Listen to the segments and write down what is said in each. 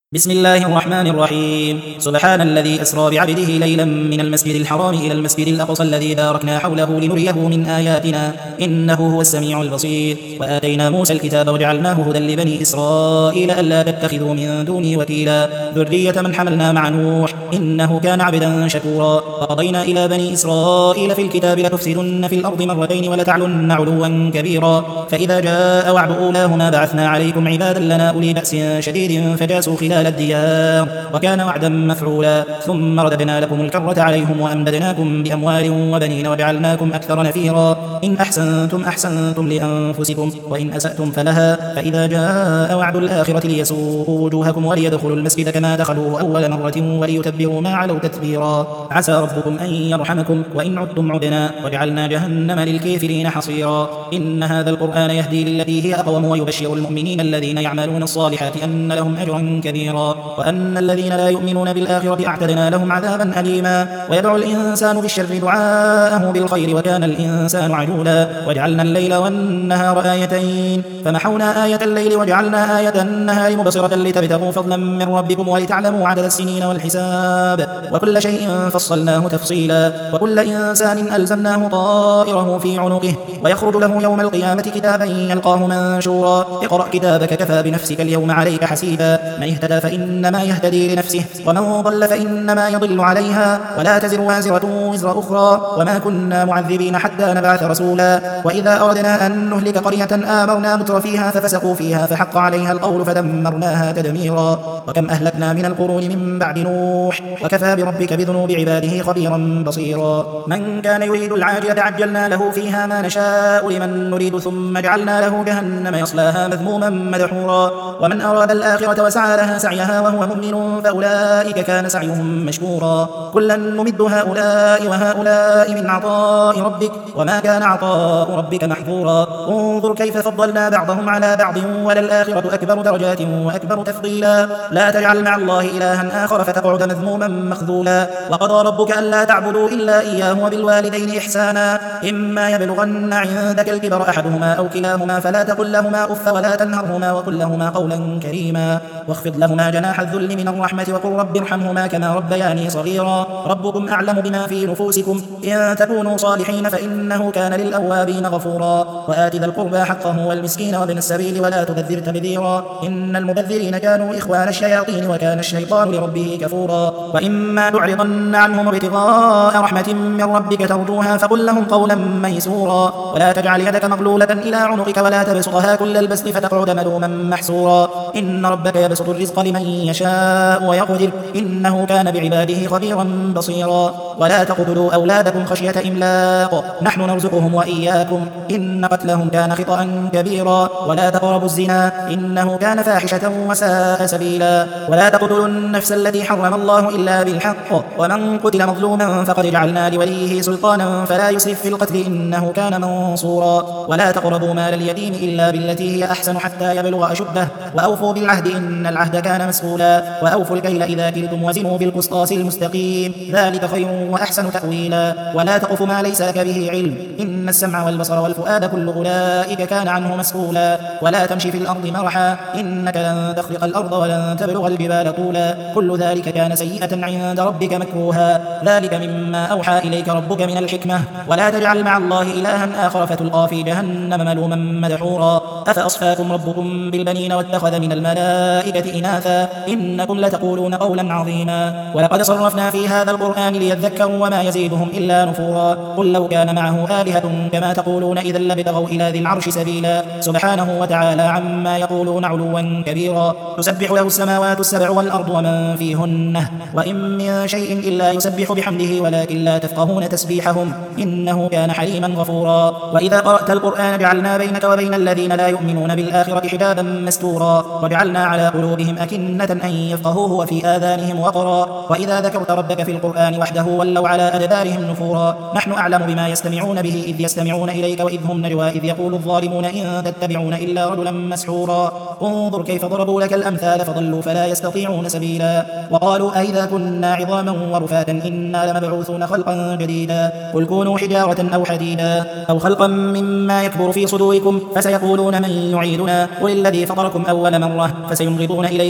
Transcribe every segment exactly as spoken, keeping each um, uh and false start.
بسم الله الرحمن الرحيم. سبحان الذي أسرى بعبده ليلا من المسجد الحرام إلى المسجد الأقصى الذي باركنا حوله لنريه من آياتنا إنه هو السميع البصير. وآتينا موسى الكتاب وجعلناه هدى لبني إسرائيل ألا تتخذوا من دوني وكيلا ذرية من حملنا مع نوح إنه كان عبدا شكورا. وقضينا إلى بني إسرائيل في الكتاب لتفسدن في الأرض مرتين ولتعلن علوا كبيرا. فإذا جاء وعد أولاهما بعثنا عليكم عبادا لنا أولي بأس شديد فجاسوا خلال الديار وكان وعدا مفعولا. ثم رددنا لكم الكرة عليهم وأمددناكم بأموال وبنين وجعلناكم أكثر نفيرا. إن أحسنتم أحسنتم لأنفسكم وإن أسأتم فلها. فإذا جاء وعد الآخرة ليسوءوا وجوهكم وليدخلوا المسجد كما دخلوه أول مرة وليتبروا ما علوا تتبيرا. عسى ربكم أن يرحمكم وإن عدتم عدنا وجعلنا جهنم للكافرين حصيرا. إن هذا القرآن يهدي للتي هي أقوم ويبشر المؤمنين الذين يعملون الصالحات أن لهم أجرا كبيرا وأن الذين لا يؤمنون بالآخرة أعتدنا لهم عذابا أليما. ويدعو الإنسان بالشر دعاءه بالخير وكان الإنسان عجولا. وجعلنا الليل والنهار آيتين فمحونا آية الليل وجعلنا آية النهار مبصرة لتبتغوا فضلا من ربكم ولتعلموا عدد السنين والحساب وكل شيء فصلناه تفصيلا. وكل إنسان ألزمناه طائره في عنقه ويخرج له يوم القيامة كتابا يلقاه منشورا. اقرأ كتابك كفى بنفسك اليوم عليك حسيبا. من اهتدى فإنما يهتدي لنفسه ومن ضل فإنما يضل عليها ولا تزر وازرة وزر أخرى وما كنا معذبين حتى نبعث رسولا. وإذا أردنا أن نهلك قرية آمرنا متر فيها ففسقوا فيها فحق عليها القول فدمرناها تدميرا. وكم أهلكنا من القرون من بعد نوح وكفى بربك بذنوب عباده خبيرا بصيرا. من كان يريد العاجلة عجلنا له فيها ما نشاء لمن نريد ثم جعلنا له جهنم يصلاها مذموما مدحورا. ومن أراد الآخرة وسعى لها سعيها وهو مؤمن فأولئك كان سعيهم مشكورا. كلا نمد هؤلاء وهؤلاء من عطاء ربك وما كان عطاء ربك محظورا. انظر كيف فضلنا بعضهم على بعض وللآخرة أكبر درجات وأكبر تفضيلا. لا تجعل مع الله إلها آخر فتقعد مذموما مخذولا. وقضى ربك ألا تعبدوا إلا إياه وبالوالدين إحسانا إما يبلغن عندك الكبر أحدهما أو كلاهما فلا تقل لهما أف ولا تنهرهما وقل لهما قولا كريما واخفض لهما جناح الذل من الرحمة وقل رب ارحمهما كما ربياني صغيرا. ربكم أعلم بما في نفوسكم إن تكونوا صالحين فإنه كان للأوابين غفورا. وآت ذا القربى حقه والمسكين وابن السبيل ولا تبذر تبذيرا إن المبذرين كانوا إخوان الشياطين وكان الشيطان لربه كفورا. وإما تعرضن عنهم ابتغاء رحمة من ربك ترجوها فقل لهم قولا ميسورا. ولا تجعل يدك مغلولة إلى عنقك ولا تبسطها كل البسط فتقعد ملوما محسورا. إن ربك يبسط الرزق لمن يشاء ويقدر إنه كان بعباده خبيرا بصيرا. ولا تقتلوا أولادكم خشية إملاق نحن نرزقهم وإياكم إن قتلهم كان خطأ كبيرا. ولا تقربوا الزنا إنه كان فاحشة وساء سبيلا. ولا تقتلوا النفس التي حرم الله إلا بالحق ومن قتل مظلوما فقد جعلنا لوليه سلطانا فلا يسرف في القتل إنه كان منصورا. ولا تقربوا مال اليتيم إلا بالتي هي أحسن حتى يبلغ أشده وأوفوا بالعهد إن العهد كان مسؤولا. وأوفوا الكيل إذا كلتم وزنوا بالقسطاس المستقيم ذلك خير وأحسن تأويلا. ولا تقف ما ليس لك به علم إن السمع والبصر والفؤاد كل أولئك كان عنه مسؤولا. ولا تمشي في الأرض مرحا إنك لن تخرق الأرض ولن تبلغ الجبال طولا كل ذلك كان سيئة عند ربك مكروها. ذلك مما أوحى إليك ربك من الحكمة. ولا تجعل مع الله إلها آخر فتلقى في جهنم ملوما مدحورا. أفأصفاكم ربكم بالبنين واتخذ من الملائكة إناثا إنكم لتقولون قولا عظيما. ولقد صرفنا في هذا القرآن ليذكروا وما يزيدهم إلا نفورا. قل لو كان معه آلهة كما تقولون إذا لابتغوا إلى ذي العرش سبيلا. سبحانه وتعالى عما يقولون علوا كبيرا. تسبح له السماوات السبع والأرض ومن فيهن وإن من شيء إلا يسبح بحمده ولكن لا تفقهون تسبيحهم إنه كان حليما غفورا. وإذا قرأت القرآن جعلنا بينك وبين الذين لا يؤمنون بالآخرة حجابا مستورا وجعلنا على قلوبهم أكنة أن يفقهوه وفي آذانهم وقرا. وإذا ذكرت ربك في القرآن وحده ولوا على أدبارهم نفورا. نحن أعلم بما يستمعون به إذ يستمعون إليك وإذ هم نجوى إذ يقول الظالمون إن تتبعون إلا رجلا مسحورا. انظر كيف ضربوا لك الأمثال فضلوا فلا يستطيعون سبيلا. وقالوا أئذا كنا عظاما ورفاتا إنا لمبعوثون خلقا جديدا قل كونوا حجارة أو حديدا أو خلقا مما يكبر في صدوركم فسيقولون من يعيدنا قل الذي فطركم أول مرة فسينغضون إليك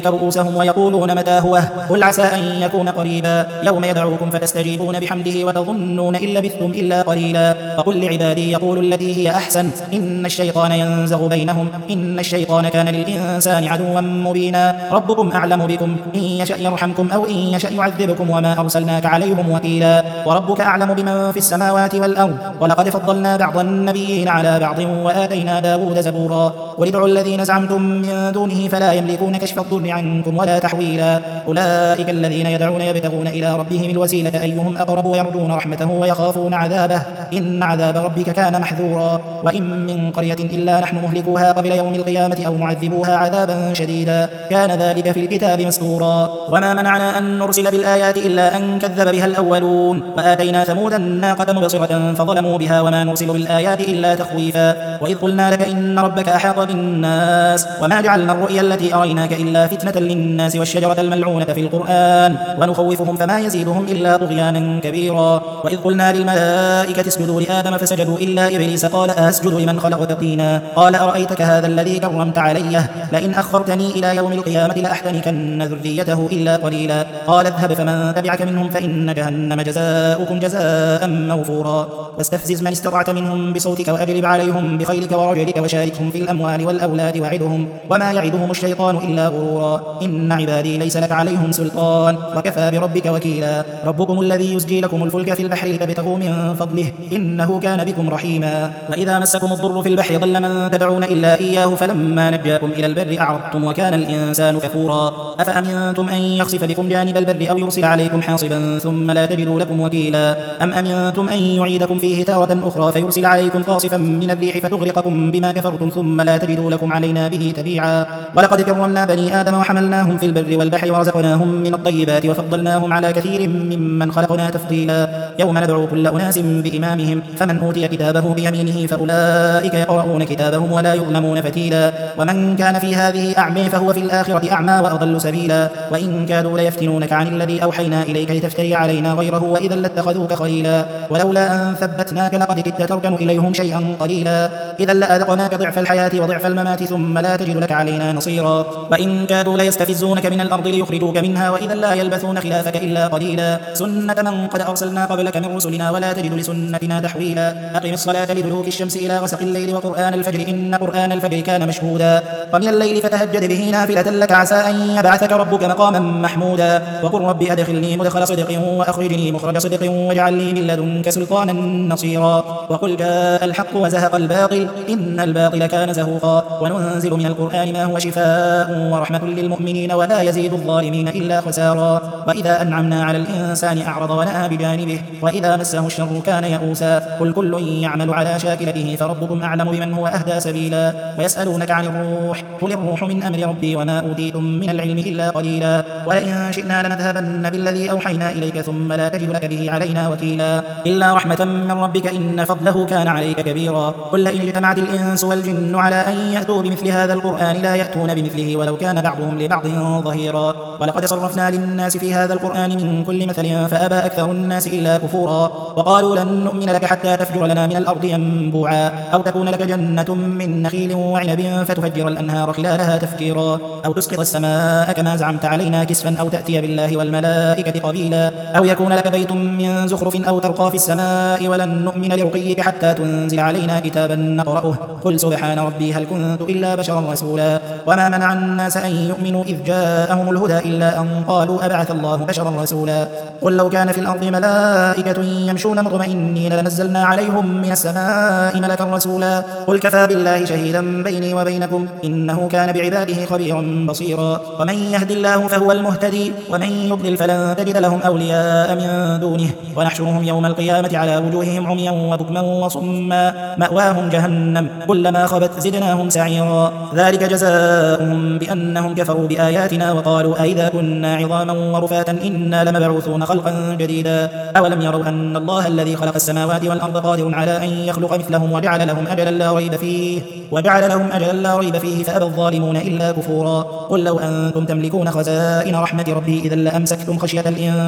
رؤوسهم ويقولون متى هو قل عسى أن يكون قريبا يوم يدعوكم فتستجيبون بحمده وتظنون إن لبثتم إلا قليلا وقل لعبادي يقولوا التي هي أحسن إن الشيطان ينزغ بينهم إن الشيطان كان للإنسان عدوا مبينا ربكم أعلم بكم إن يشأ يرحمكم أو إن يشأ يعذبكم وما أرسلناك عليهم وكيلا وربك أعلم بمن في السماوات والأرض ولقد فضلنا بعض النبيين على بعض وآتينا داود زبورا قل ادعوا الذين زعمتم من دونه فلا يملكون كشف الضر عنكم ولا تحويلا أولئك الذين يدعون يبتغون إلى ربهم الوسيلة أيهم أقرب ويرجون رحمته ويخافون عذابه إن عذاب ربك كان محذورا وإن من قرية إلا نحن مهلكوها قبل يوم القيامة أو معذبوها عذابا شديدا كان ذلك في الكتاب مسطورا وما منعنا أن نرسل بالآيات إلا أن كذب بها الأولون وآتينا ثمود الناقة مبصرة فظلموا بها وما نرسل بالآيات إلا تخويفا وإذ قلنا لك إن ربك أحاط بالناس وما جعلنا الرؤيا التي أريناك إلا فتنة للناس والشجرة الملعونة في القرآن ونخوفهم فما يزيدهم إلا طغيانا كبيرا وإذ قلنا للملائكة اسجدوا لآدم فسجدوا إلا إبليس قال أسجد لمن خلقت طينا قال أرأيتك هذا الذي كرمت عليه لئن أخرتني إلى يوم القيامة لأحتنكن ذريته إلا قليلا قال اذهب فمن تبعك منهم فإن جهنم جزاؤكم جزاء موفورا واستفزز من استطعت منهم بصوتك وأجلب عليهم بخيلك ورجلك وشاركهم في الأموال والأولاد وعدهم وما يعدهم الشيطان إلا غرورا إن عبادي ليس لك عليهم سلطان وكفى بربك وكيلا ربكم الذي يزجي لكم الفلك في البحر لتبتغوا من فضله إنه كان بكم رحيما وإذا مسكم الضر في البحر ضل من تدعون إلا إياه فلما نجاكم إلى البر أعرضتم وكان الإنسان كفورا أفأمنتم أن يخسف بكم جانب البر أو يرسل عليكم حاصبا ثم لا تجدوا لكم وكيلا أم أمنتم أن يعيدكم فيه تارة أخرى فيرسل عليكم قاصفا من الريح فتغرقكم بما كفرتم ثم لا تجدوا لكم علينا به تبيعا ولقد كرمنا بني آدم وحملناهم في البر والبحر ورزقناهم من الطيبات وفضلناهم على كثير ممن خلقنا تفضيلا يوم ندعو كل أناس بإمامهم فمن أوتي كتابه بيمينه فأولئك يقرؤون كتابهم ولا يظلمون فتيلا ومن كان في هذه أعمى فهو في الآخرة أعمى وأضل سبيلا وإن كادوا ليفتنونك عن الذي أوحينا إليك لتفتري علينا غيره وإذا لاتخذوك خليلا ولولا أن ثبتناك لقد كدت تركن إليهم شيئا قليلا إذا لأذقناك ضعف الحياة وضعف الممات ثم لا تجد لك علينا نصيرا وإن كادوا ليستفزونك من الأرض ليخرجوك منها وإذا لا يلبثون خلافك إلا قليلا سنة من قد أرسلنا قبلك من رسلنا ولا تجد لسنتنا تحويلا أقم الصلاة لدلوك الشمس إلى غسق الليل وقرآن الفجر إن قرآن الفجر كان مشهودا ومن الليل فتهجد به نافلة لك عسى أن يبعثك ربك مقاما محمودا وقل رب أدخلني مدخل صدق وأخرجني مخرج صدق واجعل لي من لدنك سلطانا نصيرا وقل جاء الحق وزهق الباطل إن الباطل كان زهوقا وننزل من القرآن ما هو شفاء ورحمة للمؤمنين ولا يزيد الظالمين إلا خسارا وإذا أنعمنا على الإنسان أعرض ونأى بجانبه وإذا مسه الشر كان يئوسا قل كل يعمل على شاكلته فربكم أعلم بمن هو أهدى سبيلا ويسألونك عن الروح قل الروح من أمر ربي وما أوتيتم من العلم إلا قليلا ولئن شئنا لنذهبن بالذي أوحينا إليك ثم لا تجد لك به علينا وكيلا إلا رحمة من ربك إن فضله كان عليك كبيرا قل لئن اجتمعت الإنس والجن على أن يأتوا بمثل هذا القرآن لا يأتون بمثله ولو كان بعضهم لبعض ظهيرا ولقد صرفنا للناس في هذا القرآن من كل مثل فأبى أكثر الناس إلا كفورا وقالوا لن نؤمن لك حتى تفجر لنا من الأرض ينبوعا أو تكون لك جنة من نخيل وعنب فتفجر الأنهار خلالها تفجيرا أو تسقط السماء كما زعمت علينا كسفا أو تأتي بالله والملائكة قبيلا أو يكون لك بيت من زخرف أو ترقى في السماء ولن نؤمن لرقيك حتى تنزل علينا كتابا نقرأه قل سبحان ربي هل كنت إلا بشرا رسولا وما منع الناس أن يؤمنوا إذ جاءهم الهدى إلا أن قالوا أبعث الله بشرا رسولا قل لو كان في الأرض ملائكة يمشون مطمئنين لنزلنا عليهم من السماء ملكا رسولا قل كفى بالله شهيدا بيني وبينكم إنه كان بعباده خبيرا بصيرا ومن يهد الله فهو المهتدي ومن يضلل فلن تجد لهم أولياء من دونه ونحشرهم يوم القيامة على وجوههم عميا وبكما وصما مأواهم جهنم كلما خبت زدناهم سعيرا ذلك جزاؤهم بأنهم كفروا بآياتنا وقالوا أئذا كنا عظاما ورفاتا إنا لمبعوثون خلقا جديدا أولم يروا أن الله الذي خلق السماوات والأرض قادر على أن يخلق مثلهم وجعل لهم أجلا لا ريب فيه وجعل لهم أجلا لا ريب فيه فأبى الظالمون إلا كفورا قل لو أنتم تملكون خزائن رحمة ربي إذا لأمسكتم خشية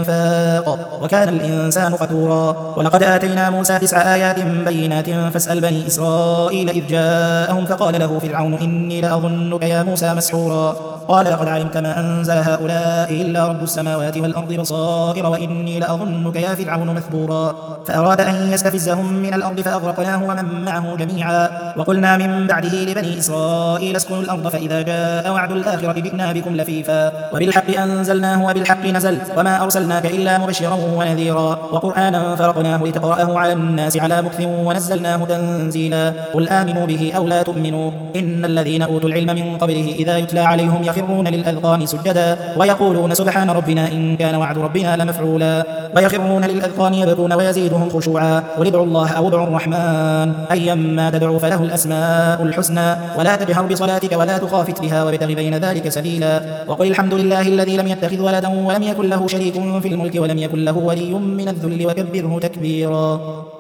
الإنفاق وكان الإنسان قتورا ولقد آتينا موسى تسع آيات بينات فاسأل بني إسرائيل إذ جاءهم فقال قال له فرعون إني لأظنك يا موسى مسحورا قال لقد علمت ما أنزل هؤلاء إلا رب السماوات والأرض بصائر وإني لأظنك يا فرعون مثبورا فأراد أن يستفزهم من الأرض فأغرقناه ومن معه جميعا وقلنا من بعده لبني إسرائيل اسكنوا الأرض فإذا جاء وعد الآخرة جئنا بكم لفيفا وبالحق أنزلناه وبالحق نزل وما أرسلناك إلا مبشرا ونذيرا وقرآنا فرقناه لتقرأه على الناس على مكث ونزلناه تنزيلا قل آمنوا به أو لا تؤمنوا إن الذين أوتوا العلم من قبله إذا يتلى عليهم يخرون للأذقان سجدا ويقولون سبحان ربنا إن كان وعد ربنا لمفعولا ويخرون للأذقان يبكون ويزيدهم خشوعا قل ادعوا الله أو ادعوا الرحمن أيما تدعوا فله الأسماء الحسنى ولا تجهر بصلاتك ولا تخافت بها وابتغ بين ذلك سبيلا وقل الحمد لله الذي لم يتخذ ولدا ولم يكن له شريك في الملك ولم يكن له ولي من الذل وكبره تكبيرا.